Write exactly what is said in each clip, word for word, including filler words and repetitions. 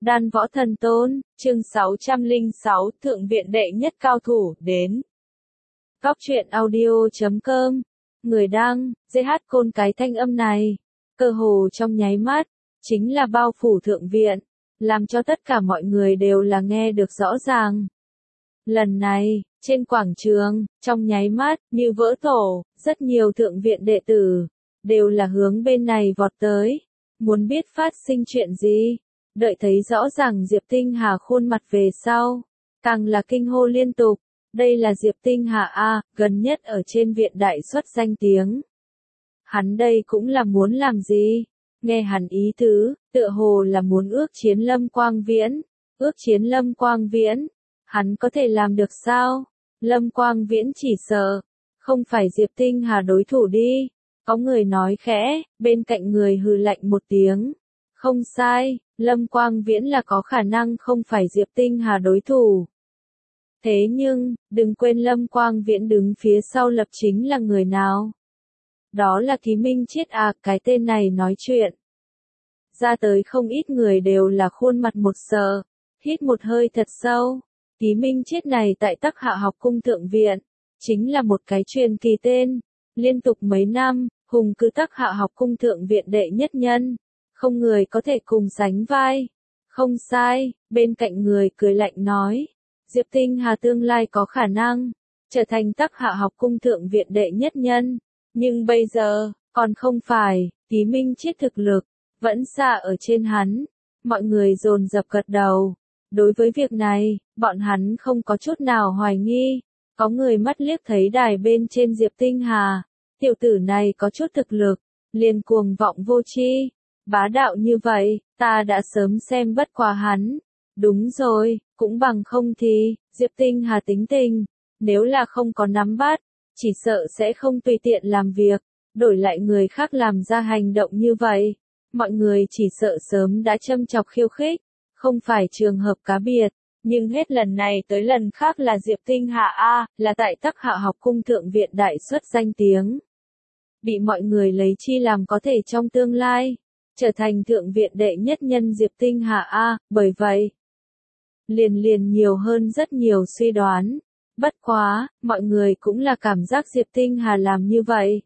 Đan Võ Thần Tôn, chương sáu trăm lẻ sáu, Thượng viện đệ nhất cao thủ, đến. Góc truyện audio chấm com. Người đăng, giê hát Côn. Cái thanh âm này, cơ hồ trong nháy mắt, chính là bao phủ thượng viện, làm cho tất cả mọi người đều là nghe được rõ ràng. Lần này, trên quảng trường, trong nháy mắt, như vỡ tổ, rất nhiều thượng viện đệ tử, đều là hướng bên này vọt tới, muốn biết phát sinh chuyện gì. Đợi thấy rõ ràng Diệp Tinh Hà khuôn mặt về sau, càng là kinh hô liên tục, đây là Diệp Tinh Hà a, gần nhất ở trên viện đại xuất danh tiếng. Hắn đây cũng là muốn làm gì? Nghe hắn ý tứ, tựa hồ là muốn ước chiến Lâm Quang Viễn, ước chiến Lâm Quang Viễn, hắn có thể làm được sao? Lâm Quang Viễn chỉ sợ, không phải Diệp Tinh Hà đối thủ đi. Có người nói khẽ, bên cạnh người hừ lạnh một tiếng. Không sai, Lâm Quang Viễn là có khả năng không phải Diệp Tinh Hà đối thủ. Thế nhưng, đừng quên Lâm Quang Viễn đứng phía sau lập chính là người nào? Đó là Ký Minh Chiết à, cái tên này nói chuyện. Ra tới không ít người đều là khuôn mặt một sợ, hít một hơi thật sâu. Ký Minh Chiết này tại Tắc Hạ học cung thượng viện, chính là một cái truyền kỳ tên. Liên tục mấy năm, hùng cứ Tắc Hạ học cung thượng viện đệ nhất nhân. Không người có thể cùng sánh vai. Không sai, bên cạnh người cười lạnh nói. Diệp Tinh Hà tương lai có khả năng trở thành Tắc Hạ học cung thượng viện đệ nhất nhân. Nhưng bây giờ, còn không phải, Ký Minh Chiết thực lực, vẫn xa ở trên hắn. Mọi người dồn dập gật đầu. Đối với việc này, bọn hắn không có chút nào hoài nghi. Có người mắt liếc thấy đài bên trên Diệp Tinh Hà. Tiểu tử này có chút thực lực, liền cuồng vọng vô tri. Bá đạo như vậy, ta đã sớm xem bất quá hắn. Đúng rồi, cũng bằng không thì, Diệp Tinh Hà tính tình, nếu là không có nắm bắt, chỉ sợ sẽ không tùy tiện làm việc, đổi lại người khác làm ra hành động như vậy. Mọi người chỉ sợ sớm đã châm chọc khiêu khích, không phải trường hợp cá biệt, nhưng hết lần này tới lần khác là Diệp Tinh Hà a, là tại Tắc Hạ học cung thượng viện đại xuất danh tiếng. Bị mọi người lấy chi làm có thể trong tương lai trở thành thượng viện đệ nhất nhân Diệp Tinh Hà a, bởi vậy liền liền nhiều hơn rất nhiều suy đoán. Bất quá, mọi người cũng là cảm giác Diệp Tinh Hà làm như vậy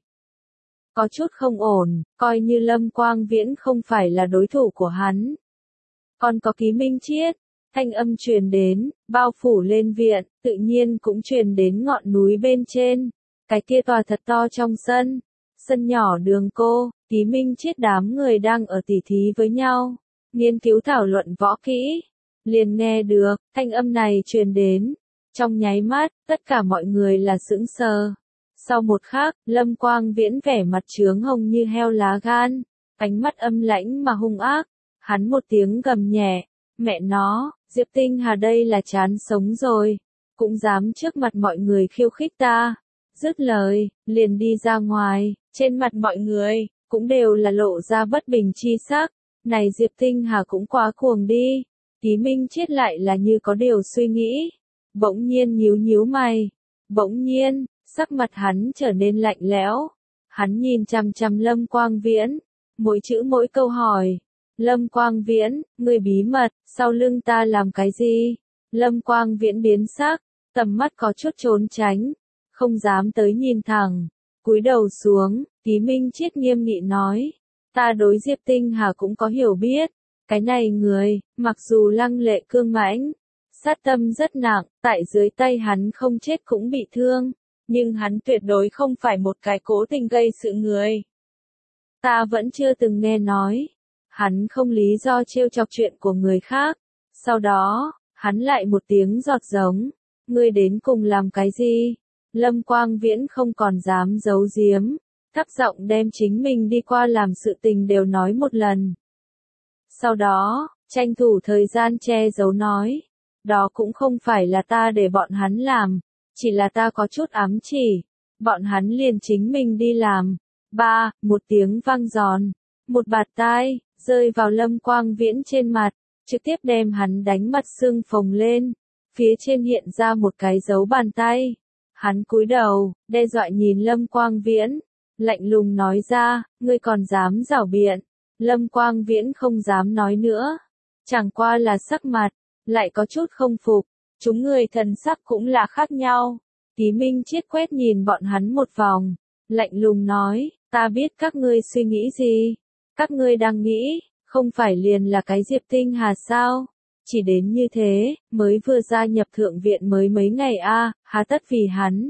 có chút không ổn, coi như Lâm Quang Viễn không phải là đối thủ của hắn. Còn có Ký Minh Chiết, thanh âm truyền đến, bao phủ lên viện, tự nhiên cũng truyền đến ngọn núi bên trên, cái kia tòa thật to trong sân, sân nhỏ đường cô. Ký Minh Chiết đám người đang ở tỉ thí với nhau, nghiên cứu thảo luận võ kỹ, liền nghe được, thanh âm này truyền đến. Trong nháy mắt, tất cả mọi người là sững sờ. Sau một khắc, Lâm Quang Viễn vẻ mặt trướng hồng như heo lá gan, ánh mắt âm lãnh mà hung ác, hắn một tiếng gầm nhẹ, mẹ nó, Diệp Tinh Hà đây là chán sống rồi, cũng dám trước mặt mọi người khiêu khích ta. Dứt lời, liền đi ra ngoài, trên mặt mọi người cũng đều là lộ ra bất bình chi sắc. Này Diệp Tinh Hà cũng quá cuồng đi. Ký Minh Chiết lại là như có điều suy nghĩ, bỗng nhiên nhíu nhíu mày, bỗng nhiên, sắc mặt hắn trở nên lạnh lẽo. Hắn nhìn chằm chằm Lâm Quang Viễn, mỗi chữ mỗi câu hỏi. Lâm Quang Viễn, ngươi bí mật, sau lưng ta làm cái gì? Lâm Quang Viễn biến sắc, tầm mắt có chút trốn tránh, không dám tới nhìn thẳng, cúi đầu xuống. Ký Minh Chiết nghiêm nghị nói, ta đối Diệp Tinh Hà cũng có hiểu biết, cái này người, mặc dù lăng lệ cương mãnh, sát tâm rất nặng, tại dưới tay hắn không chết cũng bị thương, nhưng hắn tuyệt đối không phải một cái cố tình gây sự người. Ta vẫn chưa từng nghe nói, hắn không lý do trêu chọc chuyện của người khác. Sau đó, hắn lại một tiếng giọt giống, ngươi đến cùng làm cái gì? Lâm Quang Viễn không còn dám giấu giếm, thấp giọng đem chính mình đi qua làm sự tình đều nói một lần. Sau đó, tranh thủ thời gian che giấu nói, đó cũng không phải là ta để bọn hắn làm, chỉ là ta có chút ám chỉ, bọn hắn liền chính mình đi làm. Ba, một tiếng vang giòn, một bạt tai, rơi vào Lâm Quang Viễn trên mặt, trực tiếp đem hắn đánh mặt xương phồng lên, phía trên hiện ra một cái dấu bàn tay. Hắn cúi đầu, đe dọa nhìn Lâm Quang Viễn, lạnh lùng nói ra, ngươi còn dám giảo biện. Lâm Quang Viễn không dám nói nữa, Chẳng qua là sắc mặt, lại có chút không phục, chúng người thần sắc cũng là khác nhau. Tí Minh Chiết quét nhìn bọn hắn một vòng, lạnh lùng nói, ta biết các ngươi suy nghĩ gì, các ngươi đang nghĩ, không phải liền là cái Diệp Tinh Hà sao? Chỉ đến như thế, mới vừa gia nhập thượng viện mới mấy ngày a, à, há tất vì hắn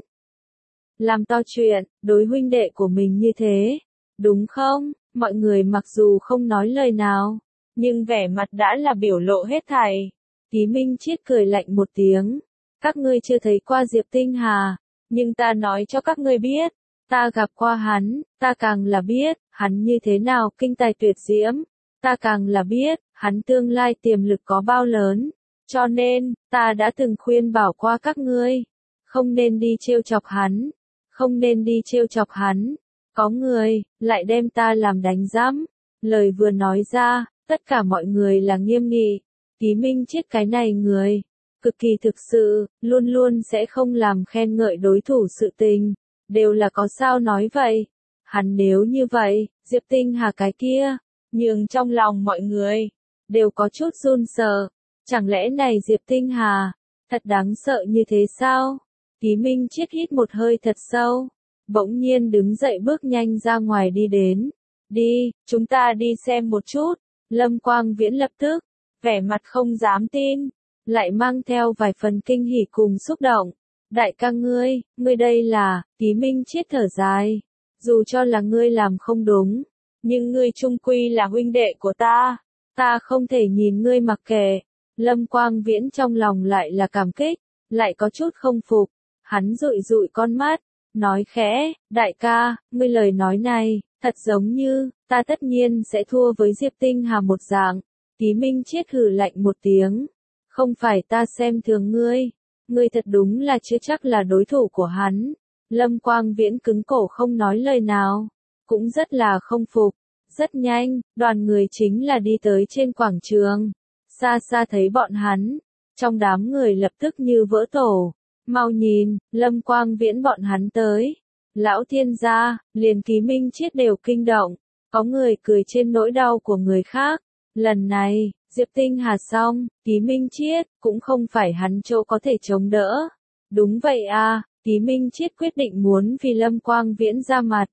làm to chuyện, đối huynh đệ của mình như thế, đúng không? Mọi người mặc dù không nói lời nào, nhưng vẻ mặt đã là biểu lộ hết thảy. Tí Minh Chiết cười lạnh một tiếng, các ngươi chưa thấy qua Diệp Tinh Hà, nhưng ta nói cho các ngươi biết, ta gặp qua hắn, ta càng là biết, hắn như thế nào kinh tài tuyệt diễm, ta càng là biết, hắn tương lai tiềm lực có bao lớn, cho nên, ta đã từng khuyên bảo qua các ngươi, không nên đi trêu chọc hắn, không nên đi trêu chọc hắn, có người, lại đem ta làm đánh giám, lời vừa nói ra, tất cả mọi người là nghiêm nghị, Tí Minh Chiết cái này người, cực kỳ thực sự, luôn luôn sẽ không làm khen ngợi đối thủ sự tình, đều là có sao nói vậy, hắn nếu như vậy, Diệp Tinh Hà cái kia, nhưng trong lòng mọi người, đều có chút run sợ, chẳng lẽ này Diệp Tinh Hà, thật đáng sợ như thế sao? Tí Minh Chiết hít một hơi thật sâu, bỗng nhiên đứng dậy bước nhanh ra ngoài đi đến, đi, chúng ta đi xem một chút, Lâm Quang Viễn lập tức, vẻ mặt không dám tin, lại mang theo vài phần kinh hỉ cùng xúc động, đại ca ngươi, ngươi đây là, Tí Minh Chiết thở dài, dù cho là ngươi làm không đúng, nhưng ngươi chung quy là huynh đệ của ta, ta không thể nhìn ngươi mặc kệ. Lâm Quang Viễn trong lòng lại là cảm kích, lại có chút không phục, hắn dụi dụi con mắt, nói khẽ, đại ca, ngươi lời nói này, thật giống như, ta tất nhiên sẽ thua với Diệp Tinh Hà một dạng. Tí Minh Chiết hừ lạnh một tiếng, không phải ta xem thường ngươi, ngươi thật đúng là chưa chắc là đối thủ của hắn. Lâm Quang Viễn cứng cổ không nói lời nào, cũng rất là không phục. Rất nhanh, đoàn người chính là đi tới trên quảng trường, xa xa thấy bọn hắn, trong đám người lập tức như vỡ tổ, mau nhìn, Lâm Quang Viễn bọn hắn tới, lão thiên gia, liền Tí Minh Chiết đều kinh động, có người cười trên nỗi đau của người khác, lần này, Diệp Tinh Hà xong, Tí Minh Chiết, cũng không phải hắn chỗ có thể chống đỡ, đúng vậy à, Tí Minh Chiết quyết định muốn vì Lâm Quang Viễn ra mặt.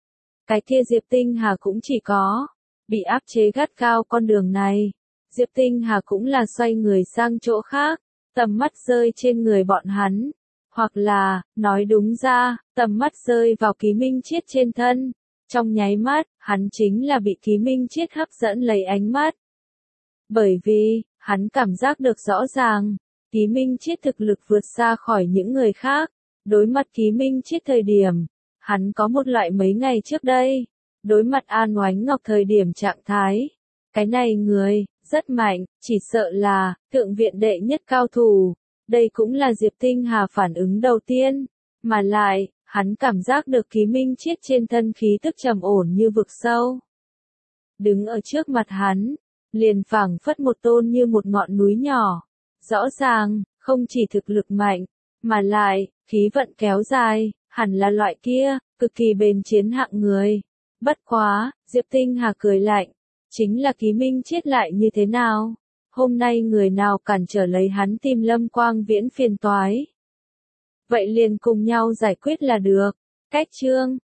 Cái kia Diệp Tinh Hà cũng chỉ có bị áp chế gắt cao con đường này. Diệp Tinh Hà cũng là xoay người sang chỗ khác, tầm mắt rơi trên người bọn hắn. Hoặc là, nói đúng ra, tầm mắt rơi vào Ký Minh Chiết trên thân. Trong nháy mắt, hắn chính là bị Ký Minh Chiết hấp dẫn lấy ánh mắt. Bởi vì, hắn cảm giác được rõ ràng, Ký Minh Chiết thực lực vượt xa khỏi những người khác. Đối mặt Ký Minh Chiết thời điểm, hắn có một loại mấy ngày trước đây, đối mặt An Oánh Ngọc thời điểm trạng thái. Cái này người, rất mạnh, chỉ sợ là, thượng viện đệ nhất cao thủ. Đây cũng là Diệp Tinh Hà phản ứng đầu tiên. Mà lại, hắn cảm giác được Ký Minh Chiết trên thân khí tức trầm ổn như vực sâu. Đứng ở trước mặt hắn, liền phảng phất một tôn như một ngọn núi nhỏ. Rõ ràng, không chỉ thực lực mạnh, mà lại, khí vận kéo dài. Hẳn là loại kia, cực kỳ bền chiến hạng người. Bất quá, Diệp Tinh Hà cười lạnh, chính là Ký Minh Chiết lại như thế nào? Hôm nay người nào cản trở lấy hắn tìm Lâm Quang Viễn phiền toái? Vậy liền cùng nhau giải quyết là được. Cách chương